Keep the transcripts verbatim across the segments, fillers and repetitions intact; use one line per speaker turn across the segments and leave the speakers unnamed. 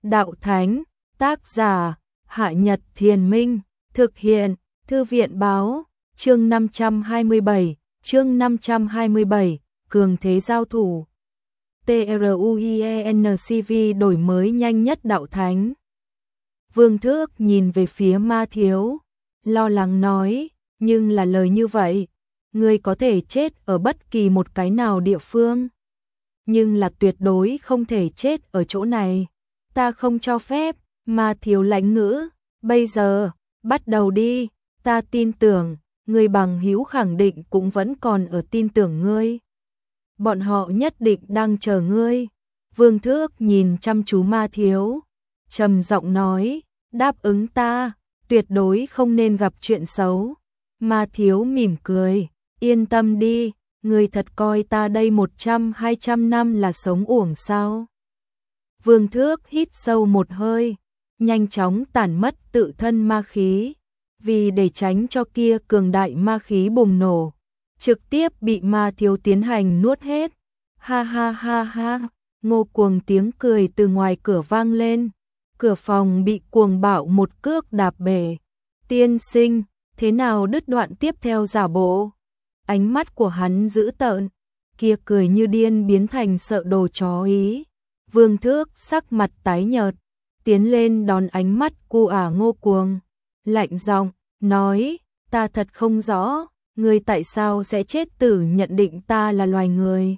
Đạo Thánh, tác giả, Hạ Nhật Thiền Minh, thực hiện, Thư viện Báo, chương năm trăm hai mươi bảy, chương năm trăm hai mươi bảy, cường thế giao thủ. TRUIENCV đổi mới nhanh nhất Đạo Thánh. Vương Thước nhìn về phía Ma Thiếu, lo lắng nói, nhưng là lời như vậy, ngươi có thể chết ở bất kỳ một cái nào địa phương, nhưng là tuyệt đối không thể chết ở chỗ này. Ta không cho phép. Ma Thiếu lãnh ngữ, bây giờ, bắt đầu đi, ta tin tưởng, ngươi bằng hữu khẳng định cũng vẫn còn ở tin tưởng ngươi. Bọn họ nhất định đang chờ ngươi. Vương Thước nhìn chăm chú Ma Thiếu, trầm giọng nói, đáp ứng ta, tuyệt đối không nên gặp chuyện xấu. Ma Thiếu mỉm cười, yên tâm đi, ngươi thật coi ta đây một trăm hai trăm năm là sống uổng sao? Vương Thước hít sâu một hơi, nhanh chóng tản mất tự thân ma khí, vì để tránh cho kia cường đại ma khí bùng nổ, trực tiếp bị Ma Thiếu tiến hành nuốt hết. Ha ha ha ha, ngô cuồng tiếng cười từ ngoài cửa vang lên, cửa phòng bị cuồng bạo một cước đạp bể. Tiên sinh, thế nào đứt đoạn tiếp theo giả bộ? Ánh mắt của hắn dữ tợn, kia cười như điên biến thành sợ đồ chó ý. Vương Thước sắc mặt tái nhợt, tiến lên đón ánh mắt cu ả ngô cuồng, lạnh giọng nói, ta thật không rõ, ngươi tại sao sẽ chết tử nhận định ta là loài người.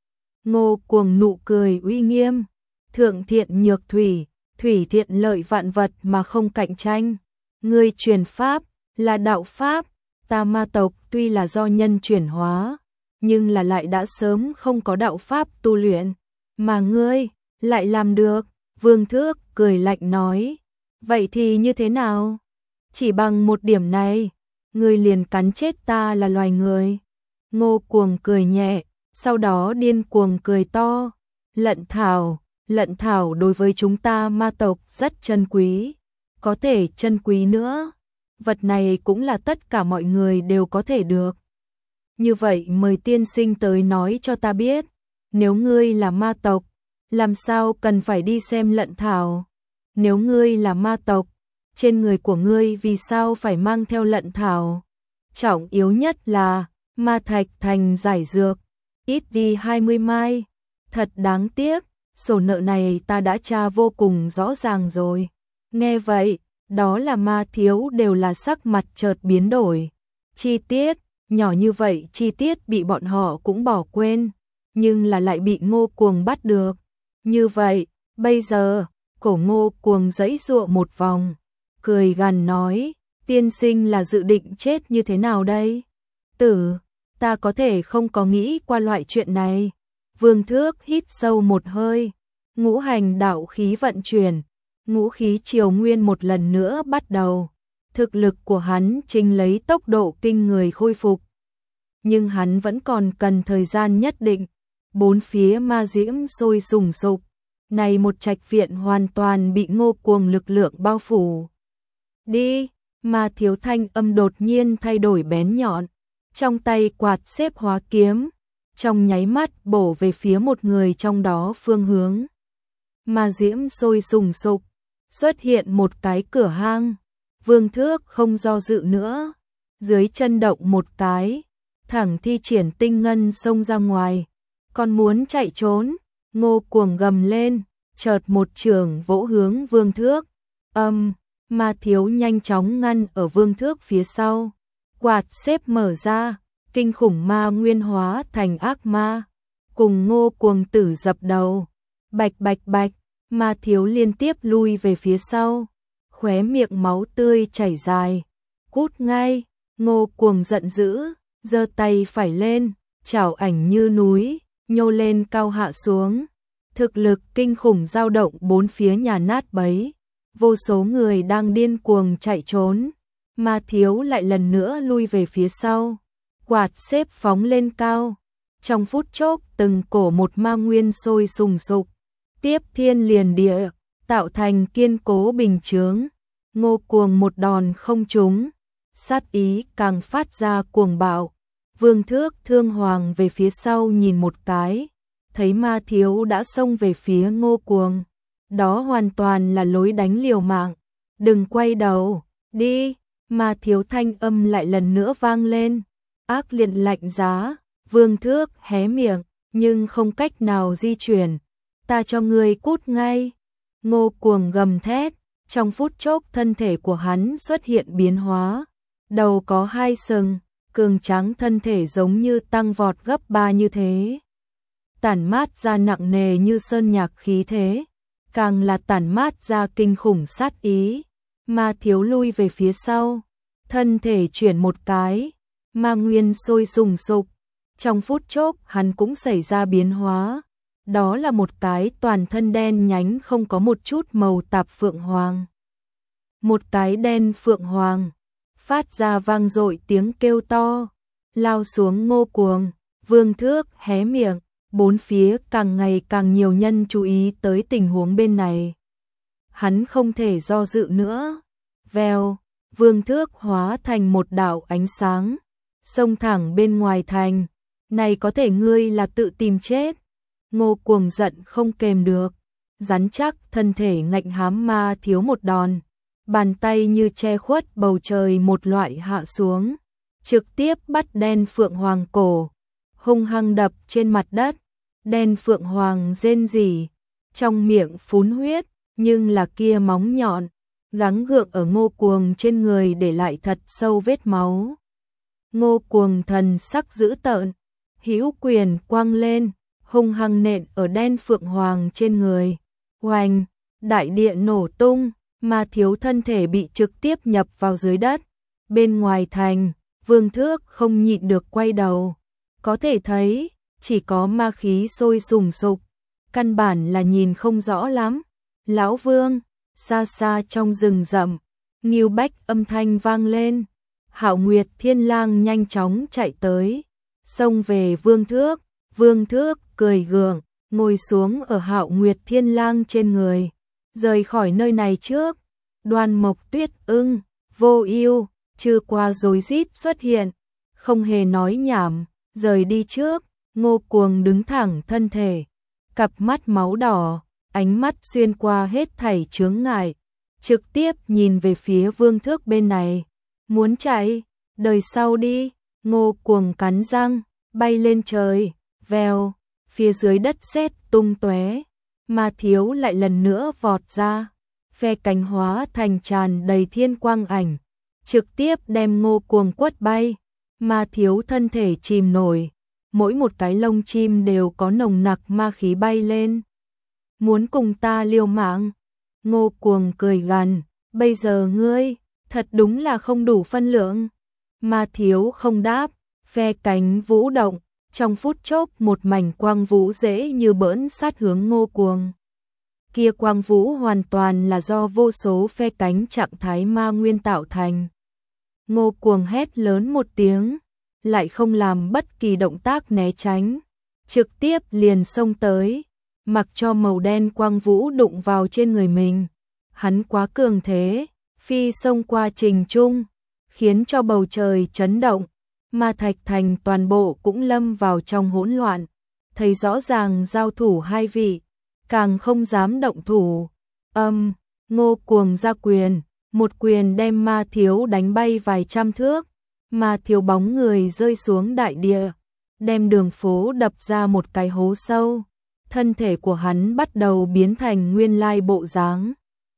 Ngô cuồng nụ cười uy nghiêm, thượng thiện nhược thủy, thủy thiện lợi vạn vật mà không cạnh tranh. Ngươi truyền pháp, là đạo pháp, ta ma tộc tuy là do nhân chuyển hóa, nhưng là lại đã sớm không có đạo pháp tu luyện, mà ngươi lại làm được. Vương Thước cười lạnh nói, vậy thì như thế nào? Chỉ bằng một điểm này, ngươi liền cắn chết ta là loài người. Ngô cuồng cười nhẹ, sau đó điên cuồng cười to, lận thảo, lận thảo đối với chúng ta ma tộc rất chân quý, có thể chân quý nữa, vật này cũng là tất cả mọi người đều có thể được. Như vậy mời tiên sinh tới nói cho ta biết, nếu ngươi là ma tộc, làm sao cần phải đi xem lận thảo? Nếu ngươi là ma tộc, trên người của ngươi vì sao phải mang theo lận thảo? Trọng yếu nhất là ma thạch thành giải dược, ít đi hai mươi mai. Thật đáng tiếc, sổ nợ này ta đã tra vô cùng rõ ràng rồi. Nghe vậy, đó là Ma Thiếu đều là sắc mặt chợt biến đổi. Chi tiết, nhỏ như vậy chi tiết bị bọn họ cũng bỏ quên, nhưng là lại bị ngô cuồng bắt được. Như vậy, bây giờ, cổ ngô cuồng giãy giụa một vòng, cười gằn nói, tiên sinh là dự định chết như thế nào đây? Tử, ta có thể không có nghĩ qua loại chuyện này. Vương Thước hít sâu một hơi, ngũ hành đạo khí vận chuyển, ngũ khí triều nguyên một lần nữa bắt đầu. Thực lực của hắn chính lấy tốc độ kinh người khôi phục. Nhưng hắn vẫn còn cần thời gian nhất định. Bốn phía ma diễm sôi sùng sục, này một trạch viện hoàn toàn bị ngô cuồng lực lượng bao phủ. Đi, Ma Thiếu thanh âm đột nhiên thay đổi bén nhọn, trong tay quạt xếp hóa kiếm, trong nháy mắt bổ về phía một người trong đó phương hướng. Ma diễm sôi sùng sục, xuất hiện một cái cửa hang. Vương Thước không do dự nữa, dưới chân động một cái, thẳng thi triển tinh ngân xông ra ngoài. Còn muốn chạy trốn, ngô cuồng gầm lên, chợt một trường vỗ hướng Vương Thước. Âm, Ma Thiếu nhanh chóng ngăn ở Vương Thước phía sau. Quạt xếp mở ra, kinh khủng ma nguyên hóa thành ác ma, cùng ngô cuồng tử dập đầu. Bạch bạch bạch, Ma Thiếu liên tiếp lui về phía sau, khóe miệng máu tươi chảy dài. Cút ngay, ngô cuồng giận dữ, giơ tay phải lên, chảo ảnh như núi, nhô lên cao hạ xuống. Thực lực kinh khủng dao động bốn phía nhà nát bấy, vô số người đang điên cuồng chạy trốn. Ma Thiếu lại lần nữa lui về phía sau, quạt xếp phóng lên cao. Trong phút chốc từng cổ một ma nguyên sôi sùng sục, tiếp thiên liền địa, tạo thành kiên cố bình chướng. Ngô cuồng một đòn không trúng, sát ý càng phát ra cuồng bạo. Vương Thước thương hoàng về phía sau nhìn một cái, thấy Ma Thiếu đã xông về phía ngô cuồng, đó hoàn toàn là lối đánh liều mạng. Đừng quay đầu, đi, Ma Thiếu thanh âm lại lần nữa vang lên, ác liệt lạnh giá. Vương Thước hé miệng, nhưng không cách nào di chuyển. Ta cho ngươi cút ngay. Ngô Cuồng gầm thét, trong phút chốc thân thể của hắn xuất hiện biến hóa. Đầu có hai sừng, cường tráng thân thể giống như tăng vọt gấp ba như thế. Tản mát ra nặng nề như sơn nhạc khí thế, càng là tản mát ra kinh khủng sát ý. Ma Thiếu lui về phía sau, thân thể chuyển một cái, ma nguyên sôi sùng sục. Trong phút chốc hắn cũng xảy ra biến hóa, đó là một cái toàn thân đen nhánh không có một chút màu tạp phượng hoàng. Một cái đen phượng hoàng, phát ra vang dội tiếng kêu to, lao xuống Ngô Cuồng. Vương Thước hé miệng, bốn phía càng ngày càng nhiều nhân chú ý tới tình huống bên này. Hắn không thể do dự nữa, vèo, Vương Thước hóa thành một đạo ánh sáng, xông thẳng bên ngoài thành. Này có thể ngươi là tự tìm chết. Ngô Cuồng giận không kềm được, rắn chắc thân thể ngạnh hám Ma Thiếu một đòn, bàn tay như che khuất bầu trời một loại hạ xuống, trực tiếp bắt đen phượng hoàng cổ, hung hăng đập trên mặt đất. Đen phượng hoàng rên rỉ, trong miệng phún huyết, nhưng là kia móng nhọn, gắng gượng ở Ngô Cuồng trên người để lại thật sâu vết máu. Ngô Cuồng thần sắc dữ tợn, hữu quyền quăng lên, hung hăng nện ở đen phượng hoàng trên người. Oanh, đại địa nổ tung, Ma Thiếu thân thể bị trực tiếp nhập vào dưới đất. Bên ngoài thành, Vương Thước không nhịn được quay đầu, có thể thấy chỉ có ma khí sôi sùng sục, căn bản là nhìn không rõ lắm. Lão Vương, xa xa trong rừng rậm, Ngưu Bách âm thanh vang lên. Hạo Nguyệt Thiên Lang nhanh chóng chạy tới, xông về Vương Thước. Vương Thước cười gượng, ngồi xuống ở Hạo Nguyệt Thiên Lang trên người. Rời khỏi nơi này trước. Đoan Mộc Tuyết Ưng, Vô Ưu, Trư Qua rối rít xuất hiện, không hề nói nhảm, rời đi trước. Ngô Cuồng đứng thẳng thân thể, cặp mắt máu đỏ, ánh mắt xuyên qua hết thảy chướng ngại, trực tiếp nhìn về phía Vương Thước bên này. Muốn chạy, đời sau đi. Ngô Cuồng cắn răng, bay lên trời, vèo, phía dưới đất sét tung tóe. Ma Thiếu lại lần nữa vọt ra, phe cánh hóa thành tràn đầy thiên quang ảnh, trực tiếp đem Ngô Cuồng quất bay. Ma Thiếu thân thể chìm nổi, mỗi một cái lông chim đều có nồng nặc ma khí bay lên. Muốn cùng ta liều mạng? Ngô Cuồng cười gằn, bây giờ ngươi thật đúng là không đủ phân lượng. Ma Thiếu không đáp, phe cánh vũ động, trong phút chốc một mảnh quang vũ dễ như bỡn sát hướng Ngô Cuồng. Kia quang vũ hoàn toàn là do vô số phe cánh trạng thái ma nguyên tạo thành. Ngô Cuồng hét lớn một tiếng, lại không làm bất kỳ động tác né tránh, trực tiếp liền xông tới, mặc cho màu đen quang vũ đụng vào trên người mình. Hắn quá cường thế, phi xông qua trình trung, khiến cho bầu trời chấn động, Ma Thạch Thành toàn bộ cũng lâm vào trong hỗn loạn. Thấy rõ ràng giao thủ hai vị, càng không dám động thủ. Âm, Ngô Cuồng ra quyền, một quyền đem Ma Thiếu đánh bay vài trăm thước. Ma Thiếu bóng người rơi xuống đại địa, đem đường phố đập ra một cái hố sâu. Thân thể của hắn bắt đầu biến thành nguyên lai bộ dáng.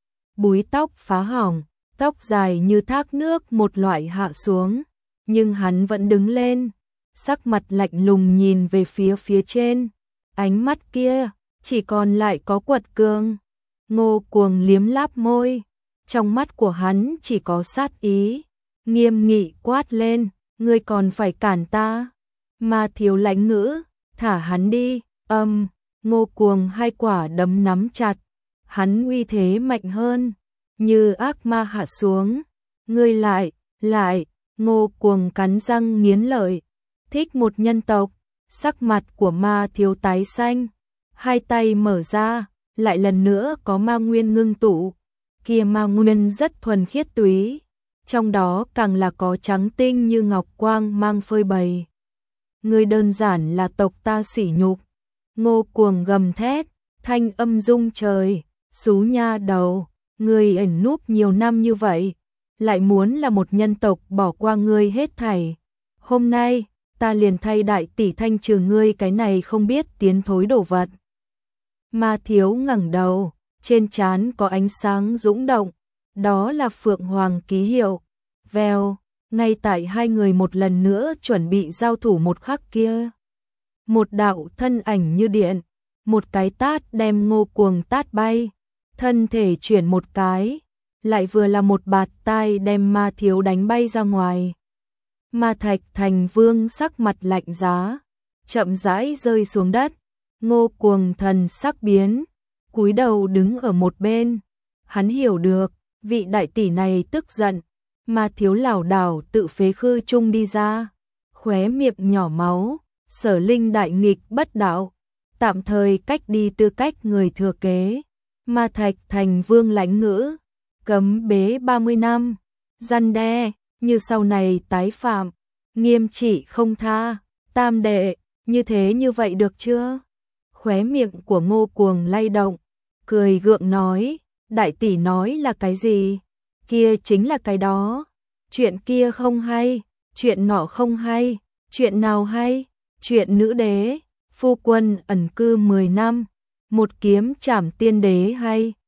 Búi tóc phá hỏng, tóc dài như thác nước một loại hạ xuống, nhưng hắn vẫn đứng lên, sắc mặt lạnh lùng nhìn về phía phía trên. Ánh mắt kia chỉ còn lại có quật cường. Ngô Cuồng liếm láp môi, trong mắt của hắn chỉ có sát ý, nghiêm nghị quát lên, ngươi còn phải cản ta? Ma Thiếu lãnh ngữ, thả hắn đi. Âm, Ngô Cuồng hai quả đấm nắm chặt, hắn uy thế mạnh hơn, như ác ma hạ xuống. Ngươi lại, lại, Ngô Cuồng cắn răng nghiến lợi, thích một nhân tộc. Sắc mặt của Ma Thiếu tái xanh, hai tay mở ra, lại lần nữa có ma nguyên ngưng tụ. Kia ma nguyên rất thuần khiết túy, trong đó càng là có trắng tinh như ngọc quang mang phơi bày. Ngươi đơn giản là tộc ta sỉ nhục. Ngô Cuồng gầm thét, thanh âm rung trời, Xú nha đầu, ngươi ẩn núp nhiều năm như vậy, lại muốn là một nhân tộc bỏ qua ngươi hết thảy. Hôm nay, ta liền thay đại tỷ thanh trừ ngươi cái này không biết tiến thối đồ vật. Ma Thiếu ngẩng đầu, trên trán có ánh sáng dũng động, đó là Phượng Hoàng ký hiệu. Vèo, ngay tại hai người một lần nữa chuẩn bị giao thủ một khắc kia. Một đạo thân ảnh như điện, một cái tát đem Ngô Cuồng tát bay, thân thể chuyển một cái, lại vừa là một bạt tai đem Ma Thiếu đánh bay ra ngoài. Ma Thạch Thành Vương sắc mặt lạnh giá, chậm rãi rơi xuống đất. Ngô Cuồng thần sắc biến, cúi đầu đứng ở một bên. Hắn hiểu được, vị đại tỷ này tức giận. Ma Thiếu lảo đảo tự phế khư trung đi ra, khóe miệng nhỏ máu. Sở Linh đại nghịch bất đạo, tạm thời cách đi tư cách người thừa kế. Ma Thạch Thành Vương lãnh ngữ, cấm bế ba mươi năm, răn đe, như sau này tái phạm, nghiêm trị không tha. Tam đệ, như thế như vậy được chưa? Khóe miệng của Ngô Cuồng lay động, cười gượng nói, đại tỷ nói là cái gì? Kia chính là cái đó. Chuyện kia không hay, chuyện nọ không hay, chuyện nào hay? Chuyện nữ đế, phu quân ẩn cư mười năm, một kiếm trảm tiên đế hay?